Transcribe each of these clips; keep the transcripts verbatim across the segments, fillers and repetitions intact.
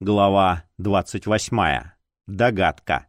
Глава двадцать восьмая. Догадка.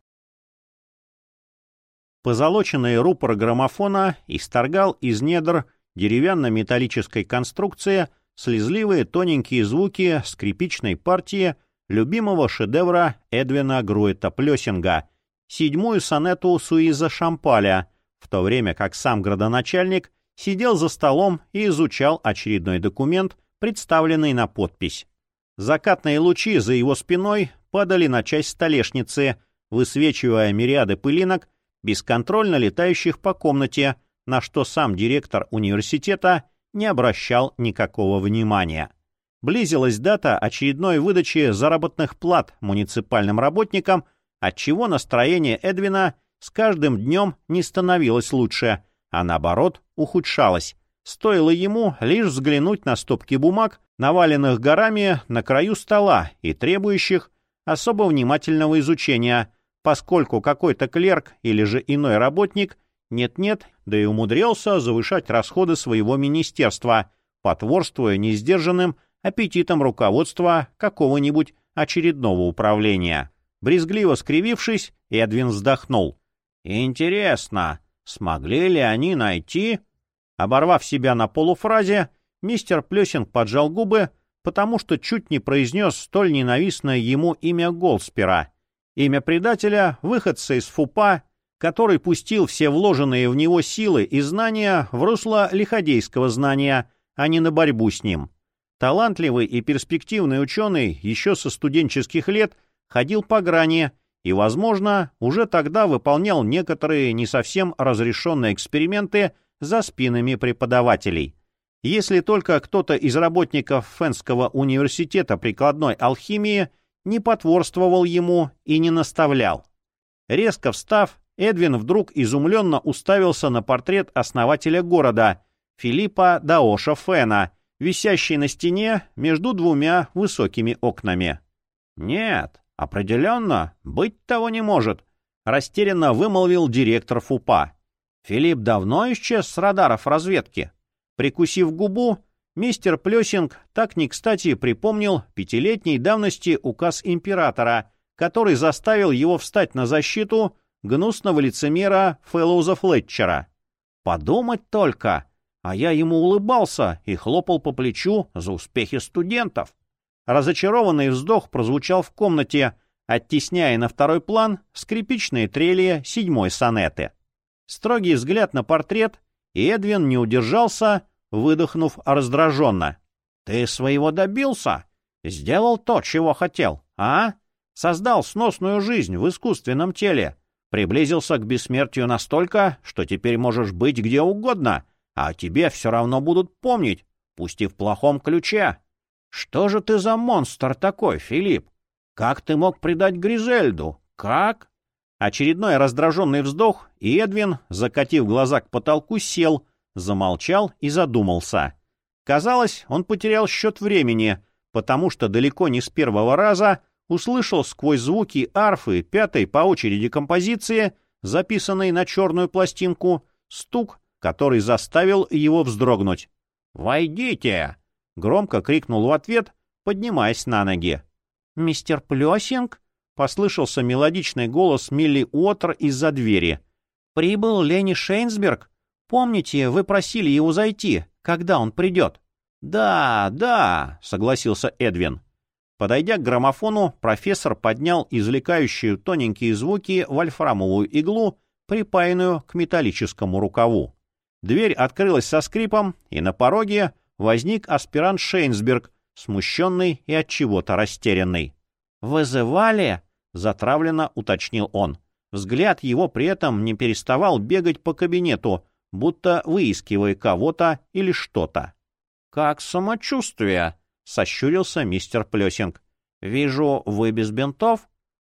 Позолоченный рупор граммофона исторгал из недр деревянно-металлической конструкции слезливые тоненькие звуки скрипичной партии любимого шедевра Эдвина Груэта-Плессинга, седьмую сонету Суиза Шампаля, в то время как сам градоначальник сидел за столом и изучал очередной документ, представленный на подпись. Закатные лучи за его спиной падали на часть столешницы, высвечивая мириады пылинок, бесконтрольно летающих по комнате, на что сам директор университета не обращал никакого внимания. Близилась дата очередной выдачи заработных плат муниципальным работникам, отчего настроение Эдвина с каждым днем не становилось лучше, а наоборот ухудшалось. Стоило ему лишь взглянуть на стопки бумаг, наваленных горами на краю стола и требующих особо внимательного изучения, поскольку какой-то клерк или же иной работник нет-нет, да и умудрился завышать расходы своего министерства, потворствуя несдержанным аппетитом руководства какого-нибудь очередного управления. Брезгливо скривившись, Эдвин вздохнул. «Интересно, смогли ли они найти...» Оборвав себя на полуфразе, мистер Плессинг поджал губы, потому что чуть не произнес столь ненавистное ему имя Голдспера, имя предателя, выходца из ФУПа, который пустил все вложенные в него силы и знания в русло лиходейского знания, а не на борьбу с ним. Талантливый и перспективный ученый еще со студенческих лет ходил по грани и, возможно, уже тогда выполнял некоторые не совсем разрешенные эксперименты за спинами преподавателей. Если только кто-то из работников Фенского университета прикладной алхимии не потворствовал ему и не наставлял. Резко встав, Эдвин вдруг изумленно уставился на портрет основателя города, Филиппа Даоша Фена, висящий на стене между двумя высокими окнами. «Нет, определенно, быть того не может», — растерянно вымолвил директор ФУПа. «Филипп давно исчез с радаров разведки». Прикусив губу, мистер Плессинг так не кстати припомнил пятилетней давности указ императора, который заставил его встать на защиту гнусного лицемера Фэллоуза Флетчера. Подумать только, а я ему улыбался и хлопал по плечу за успехи студентов. Разочарованный вздох прозвучал в комнате, оттесняя на второй план скрипичные трели седьмой сонеты. Строгий взгляд на портрет, и Эдвин не удержался, выдохнув раздраженно. «Ты своего добился? Сделал то, чего хотел, а? Создал сносную жизнь в искусственном теле, приблизился к бессмертию настолько, что теперь можешь быть где угодно, а тебе все равно будут помнить, пусть и в плохом ключе. Что же ты за монстр такой, Филипп? Как ты мог предать Гризельду? Как?» Очередной раздраженный вздох, и Эдвин, закатив глаза к потолку, сел, замолчал и задумался. Казалось, он потерял счет времени, потому что далеко не с первого раза услышал сквозь звуки арфы пятой по очереди композиции, записанной на черную пластинку, стук, который заставил его вздрогнуть. «Войдите!» — громко крикнул в ответ, поднимаясь на ноги. «Мистер Плессинг?» — послышался мелодичный голос Милли Уотер из-за двери. «Прибыл Ленни Шейнсберг. Помните, вы просили его зайти, когда он придет?» «Да, да», — согласился Эдвин. Подойдя к граммофону, профессор поднял извлекающую тоненькие звуки вольфрамовую иглу, припаянную к металлическому рукаву. Дверь открылась со скрипом, и на пороге возник аспирант Шейнсберг, смущенный и отчего-то растерянный. «Вызывали?» — затравленно уточнил он. Взгляд его при этом не переставал бегать по кабинету, будто выискивая кого-то или что-то. «Как самочувствие?» — сощурился мистер Плессинг. «Вижу, вы без бинтов?»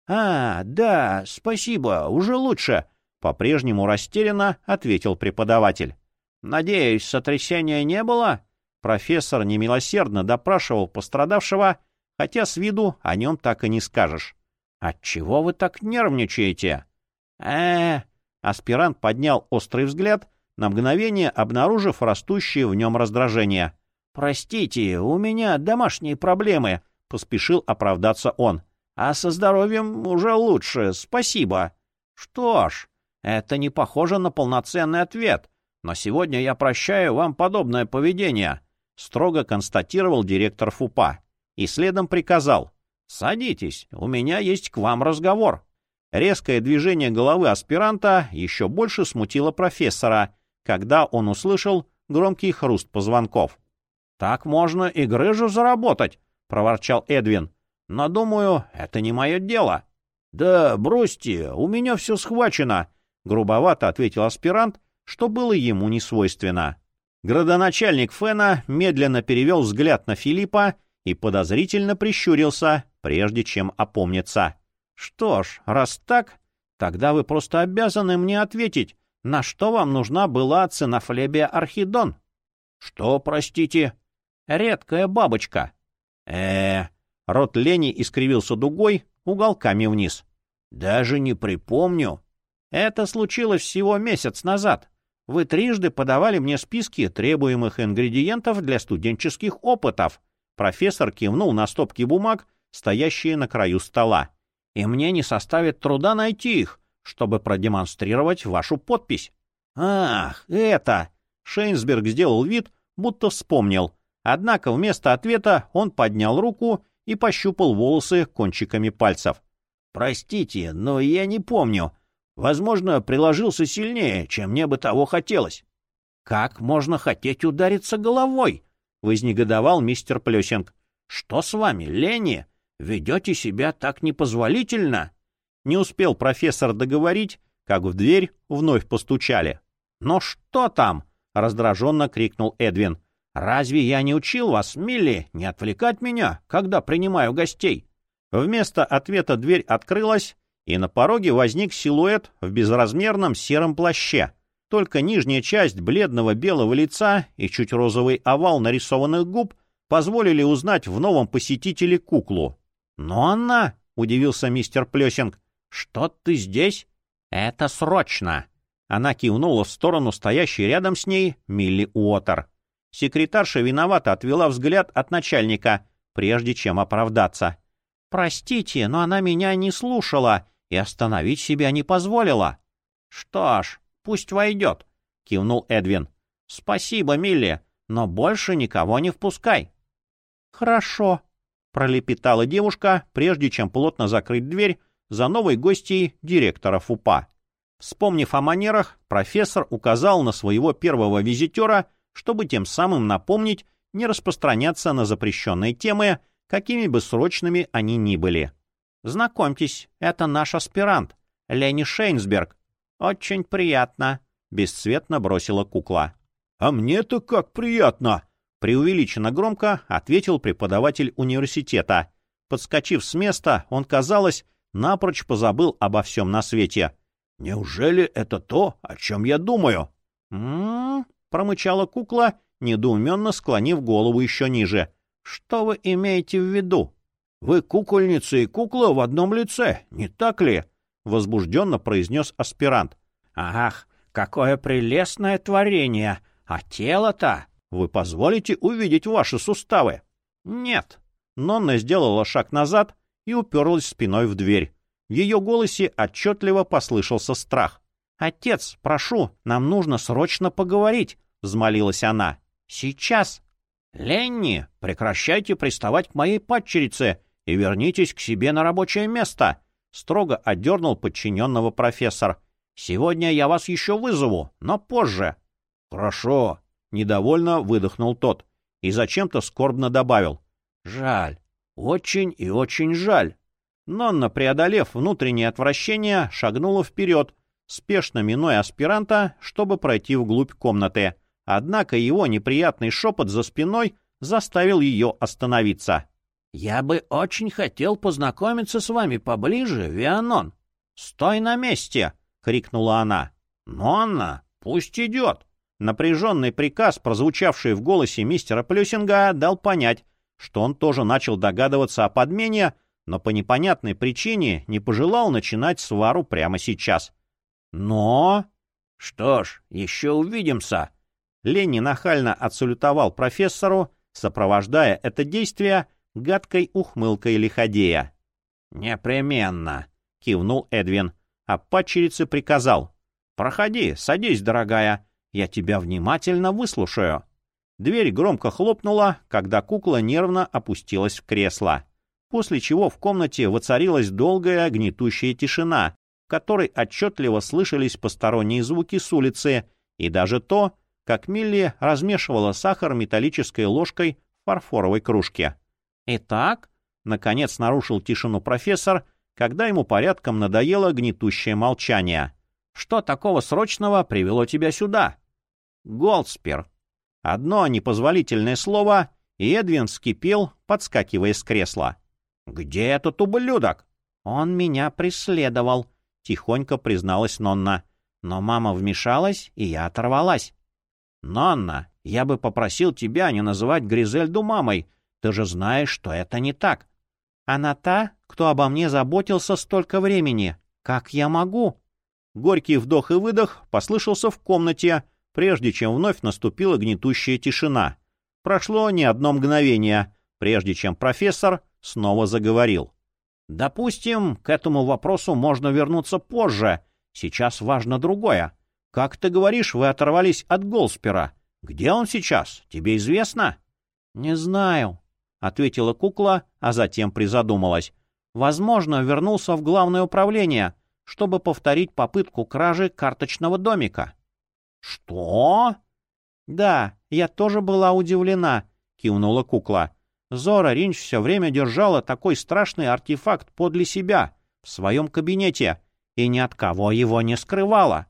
«А, да, спасибо, уже лучше», — по-прежнему растерянно ответил преподаватель. «Надеюсь, сотрясения не было?» Профессор немилосердно допрашивал пострадавшего, хотя с виду о нем так и не скажешь. «Отчего вы так нервничаете?» э Аспирант поднял острый взгляд, на мгновение обнаружив растущее в нем раздражение. «Простите, у меня домашние проблемы. поспешил оправдаться он. «А со здоровьем уже лучше, спасибо». «Что ж, это не похоже на полноценный ответ, но сегодня я прощаю вам подобное поведение», — строго констатировал директор ФУПа. И следом приказал: «Садитесь, у меня есть к вам разговор». Резкое движение головы аспиранта еще больше смутило профессора, когда он услышал громкий хруст позвонков. «Так можно и грыжу заработать», — проворчал Эдвин. «Но, думаю, это не мое дело». «Да бросьте, у меня все схвачено», — грубовато ответил аспирант, что было ему не свойственно. Градоначальник Фена медленно перевел взгляд на Филиппа и подозрительно прищурился, прежде чем опомниться. «Что ж, раз так, тогда вы просто обязаны мне ответить, на что вам нужна была Цинофлебия Архидон». «Что, простите?» «Редкая бабочка». э Рот Лени искривился дугой, уголками вниз. «Даже не припомню». «Это случилось всего месяц назад. Вы трижды подавали мне списки требуемых ингредиентов для студенческих опытов». Профессор кивнул на стопки бумаг, стоящие на краю стола. «И мне не составит труда найти их, чтобы продемонстрировать вашу подпись». «Ах, это...» Шейнсберг сделал вид, будто вспомнил. Однако вместо ответа он поднял руку и пощупал волосы кончиками пальцев. «Простите, но я не помню. Возможно, приложился сильнее, чем мне бы того хотелось». «Как можно хотеть удариться головой?» — вознегодовал мистер Плюсинг. «Что с вами, Ленни? Ведете себя так непозволительно?» Не успел профессор договорить, как в дверь вновь постучали. «Но что там?» — раздраженно крикнул Эдвин. «Разве я не учил вас, Милли, не отвлекать меня, когда принимаю гостей?» Вместо ответа дверь открылась, и на пороге возник силуэт в безразмерном сером плаще. Только нижняя часть бледного белого лица и чуть розовый овал нарисованных губ позволили узнать в новом посетителе куклу. «Но она...» — удивился мистер Плюсинг. «Что ты здесь?» «Это срочно!» Она кивнула в сторону стоящей рядом с ней Милли Уотер. Секретарша виновато отвела взгляд от начальника, прежде чем оправдаться. «Простите, но она меня не слушала и остановить себя не позволила». «Что ж, пусть войдет», — кивнул Эдвин. «Спасибо, Милли, но больше никого не впускай». «Хорошо», — пролепетала девушка, прежде чем плотно закрыть дверь за новой гостьей директора ФУПа. Вспомнив о манерах, профессор указал на своего первого визитера, чтобы тем самым напомнить не распространяться на запрещенные темы, какими бы срочными они ни были. «Знакомьтесь, это наш аспирант, Ленни Шейнсберг. Очень приятно», — бесцветно бросила кукла. «А мне-то как приятно!» — преувеличенно громко ответил преподаватель университета. Подскочив с места, он, казалось, напрочь позабыл обо всем на свете. «Неужели это то, о чем я думаю?» «М-м-м», промычала кукла, недоуменно склонив голову еще ниже. «Что вы имеете в виду?» «Вы кукольница и кукла в одном лице, не так ли?» — возбужденно произнес аспирант. «Ах, какое прелестное творение! А тело-то! Вы позволите увидеть ваши суставы?» «Нет». Нонна сделала шаг назад и уперлась спиной в дверь. В ее голосе отчетливо послышался страх. «Отец, прошу, нам нужно срочно поговорить», — взмолилась она. «Сейчас». «Ленни, прекращайте приставать к моей падчерице и вернитесь к себе на рабочее место», — строго отдернул подчиненного профессор. «Сегодня я вас еще вызову, но позже». «Хорошо», — недовольно выдохнул тот и зачем-то скорбно добавил. «Жаль, очень и очень жаль». Нонна, преодолев внутреннее отвращение, шагнула вперед, спешно минуя аспиранта, чтобы пройти вглубь комнаты. Однако его неприятный шепот за спиной заставил ее остановиться. «Я бы очень хотел познакомиться с вами поближе, Вианон». «Стой на месте!» — крикнула она. «Нонна, пусть идет!» Напряженный приказ, прозвучавший в голосе мистера Плюсинга, дал понять, что он тоже начал догадываться о подмене, но по непонятной причине не пожелал начинать свару прямо сейчас. «Но...» «Что ж, еще увидимся!» Ленни нахально отсалютовал профессору, сопровождая это действие гадкой ухмылкой лиходея. «Непременно!» — кивнул Эдвин, а падчерице приказал. «Проходи, садись, дорогая, я тебя внимательно выслушаю». Дверь громко хлопнула, когда кукла нервно опустилась в кресло, после чего в комнате воцарилась долгая гнетущая тишина, в которой отчетливо слышались посторонние звуки с улицы и даже то, как Милли размешивала сахар металлической ложкой в фарфоровой кружке. «Итак», — наконец нарушил тишину профессор, когда ему порядком надоело гнетущее молчание, «что такого срочного привело тебя сюда?» «Голдспер». Одно непозволительное слово, и Эдвин вскипел, подскакивая с кресла. «Где этот ублюдок?» «Он меня преследовал», — тихонько призналась Нонна. «Но мама вмешалась, и я оторвалась». «Нонна, я бы попросил тебя не называть Гризельду мамой. Ты же знаешь, что это не так». «Она та, кто обо мне заботился столько времени. Как я могу?» Горький вдох и выдох послышался в комнате, прежде чем вновь наступила гнетущая тишина. Прошло не одно мгновение, прежде чем профессор снова заговорил. «Допустим, к этому вопросу можно вернуться позже. Сейчас важно другое. Как ты говоришь, вы оторвались от Голдспера. Где он сейчас? Тебе известно?» «Не знаю», — ответила кукла, а затем призадумалась. «Возможно, вернулся в главное управление, чтобы повторить попытку кражи карточного домика». «Что?» «Да, я тоже была удивлена», — кивнула кукла. «Зора Ринч все время держала такой страшный артефакт подле себя, в своем кабинете, и ни от кого его не скрывала».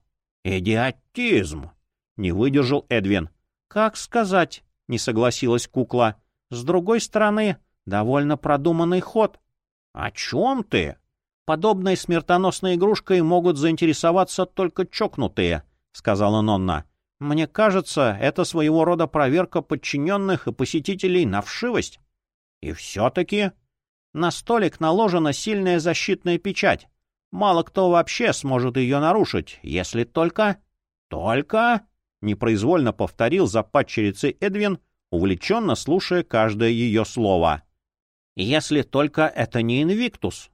«Идиотизм!» — не выдержал Эдвин. «Как сказать?» — не согласилась кукла. «С другой стороны, довольно продуманный ход». «О чем ты?» «Подобной смертоносной игрушкой могут заинтересоваться только чокнутые», — сказала Нонна. «Мне кажется, это своего рода проверка подчиненных и посетителей на вшивость». «И все-таки...» «На столик наложена сильная защитная печать. Мало кто вообще сможет ее нарушить, если только...» «Только...» — непроизвольно повторил за падчерицей Эдвин, увлеченно слушая каждое ее слово. «Если только это не Инвиктус».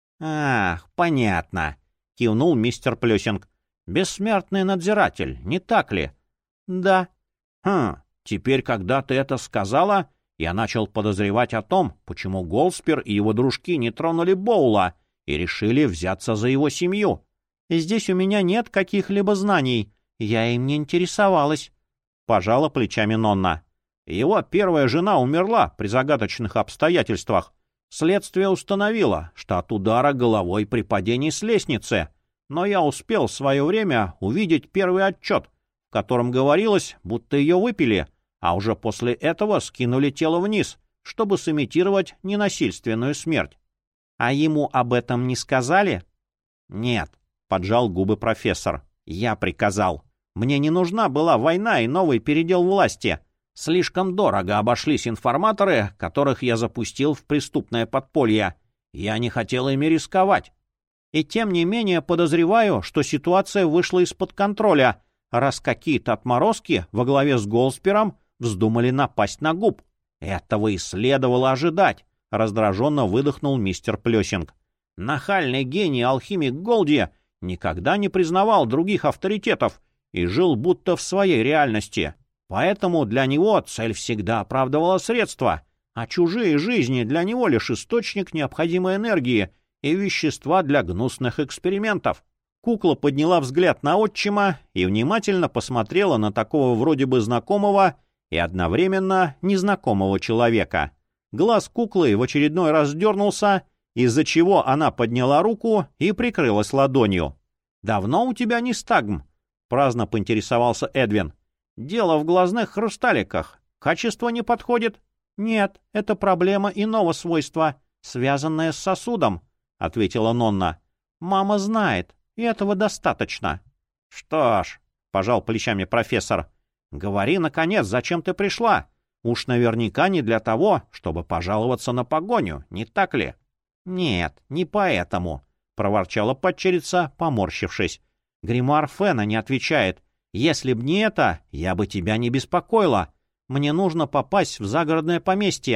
«Ах, понятно», — кивнул мистер Плюсинг. «Бессмертный надзиратель, не так ли?» «Да». «Хм, теперь, когда ты это сказала, я начал подозревать о том, почему Голдспер и его дружки не тронули Боула и решили взяться за его семью». «Здесь у меня нет каких-либо знаний, я им не интересовалась», — пожала плечами Нонна. «Его первая жена умерла при загадочных обстоятельствах. Следствие установило, что от удара головой при падении с лестницы, но я успел в свое время увидеть первый отчет, в котором говорилось, будто ее выпили, а уже после этого скинули тело вниз, чтобы сымитировать ненасильственную смерть». «А ему об этом не сказали?» «Нет», — поджал губы профессор. «Я приказал. Мне не нужна была война и новый передел власти. Слишком дорого обошлись информаторы, которых я запустил в преступное подполье. Я не хотел ими рисковать. И тем не менее подозреваю, что ситуация вышла из-под контроля, раз какие-то отморозки во главе с Голдспером вздумали напасть на губ. Этого и следовало ожидать», — раздраженно выдохнул мистер Плюсинг. «Нахальный гений алхимик Голди никогда не признавал других авторитетов и жил будто в своей реальности. Поэтому для него цель всегда оправдывала средства, а чужие жизни для него лишь источник необходимой энергии и вещества для гнусных экспериментов». Кукла подняла взгляд на отчима и внимательно посмотрела на такого вроде бы знакомого и одновременно незнакомого человека. Глаз куклы в очередной раз дернулся, из-за чего она подняла руку и прикрылась ладонью. «Давно у тебя нистагм?» — праздно поинтересовался Эдвин. «Дело в глазных хрусталиках. Качество не подходит?» «Нет, это проблема иного свойства, связанная с сосудом», — ответила Нонна. «Мама знает, и этого достаточно». «Что ж», — пожал плечами профессор, — «говори, наконец, зачем ты пришла? Уж наверняка не для того, чтобы пожаловаться на погоню, не так ли?» «Нет, не поэтому», — проворчала падчерица, поморщившись. «Гримуар Фена не отвечает. Если б не это, я бы тебя не беспокоила. Мне нужно попасть в загородное поместье,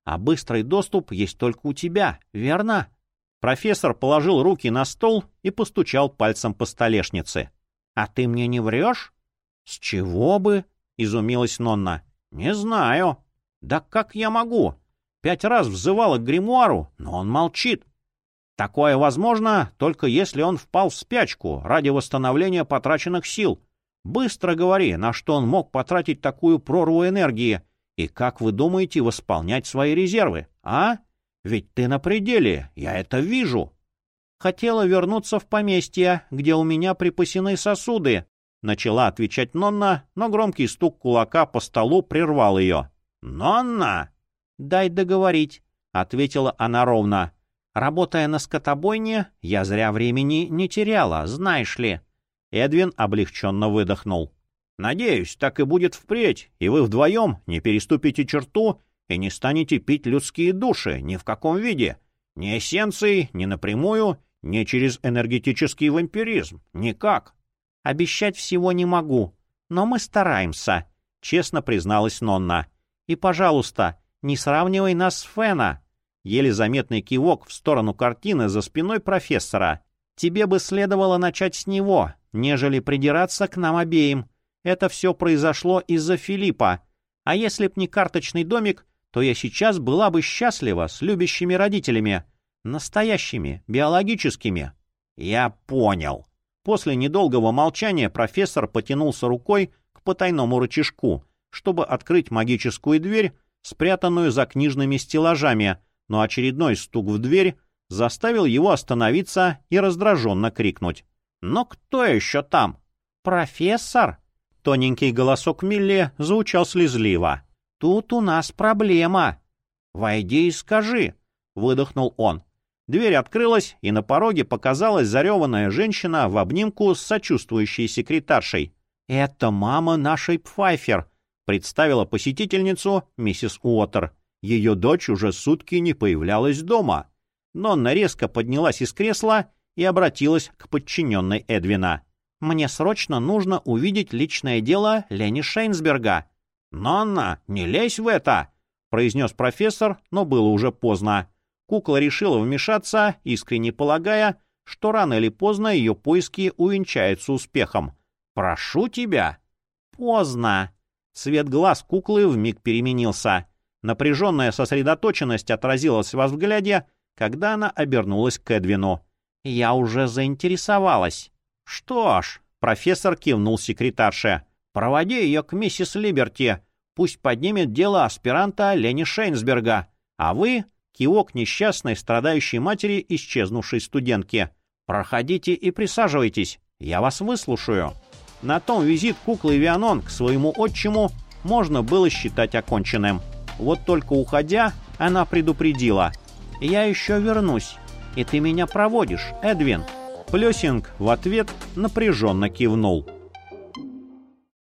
А быстрый доступ есть только у тебя, верно?» Профессор положил руки на стол и постучал пальцем по столешнице. «А ты мне не врешь?» «С чего бы?» — изумилась Нонна. «Не знаю». «Да как я могу? Пять раз взывала к гримуару, но он молчит». «Такое возможно, только если он впал в спячку ради восстановления потраченных сил. Быстро говори, на что он мог потратить такую прорву энергии, и как вы думаете восполнять свои резервы, а? Ведь ты на пределе, я это вижу». «Хотела вернуться в поместье, где у меня припасены сосуды», — начала отвечать Нонна, но громкий стук кулака по столу прервал ее. «Нонна!» «Дай договорить», — ответила она ровно. «Работая на скотобойне, я зря времени не теряла, знаешь ли». Эдвин облегченно выдохнул. «Надеюсь, так и будет впредь, и вы вдвоем не переступите черту и не станете пить людские души ни в каком виде. Ни эссенцией, ни напрямую, ни через энергетический вампиризм. Никак». «Обещать всего не могу, но мы стараемся», — честно призналась Нонна. «И, пожалуйста, не сравнивай нас с Фена». Еле заметный кивок в сторону картины за спиной профессора. «Тебе бы следовало начать с него, нежели придираться к нам обеим. Это все произошло из-за Филиппа. А если б не карточный домик, то я сейчас была бы счастлива с любящими родителями. Настоящими, биологическими». «Я понял». После недолгого молчания профессор потянулся рукой к потайному рычажку, чтобы открыть магическую дверь, спрятанную за книжными стеллажами, но очередной стук в дверь заставил его остановиться и раздраженно крикнуть. «Но кто еще там?» «Профессор?» Тоненький голосок Милли звучал слезливо. «Тут у нас проблема». «Войди и скажи», — выдохнул он. Дверь открылась, и на пороге показалась зареванная женщина в обнимку с сочувствующей секретаршей. «Это мама нашей Пфайфер», — представила посетительницу миссис Уотер. Ее дочь уже сутки не появлялась дома. Нонна резко поднялась из кресла и обратилась к подчиненной Эдвина. «Мне срочно нужно увидеть личное дело Лени Шейнсберга». «Нонна, не лезь в это!» — произнес профессор, но было уже поздно. Кукла решила вмешаться, искренне полагая, что рано или поздно ее поиски увенчаются успехом. «Прошу тебя!» «Поздно!» Цвет глаз куклы вмиг переменился. Напряженная сосредоточенность отразилась во взгляде, когда она обернулась к Эдвину. «Я уже заинтересовалась». «Что ж», — профессор кивнул секретарше, — «проводи ее к миссис Либерти. Пусть поднимет дело аспиранта Лени Шейнсберга. А вы...» — кивок несчастной, страдающей матери исчезнувшей студентки. «Проходите и присаживайтесь. Я вас выслушаю». На том визит куклы Вианон к своему отчиму можно было считать оконченным. Вот только уходя, она предупредила. «Я еще вернусь, и ты меня проводишь, Эдвин». Плесинг в ответ напряженно кивнул.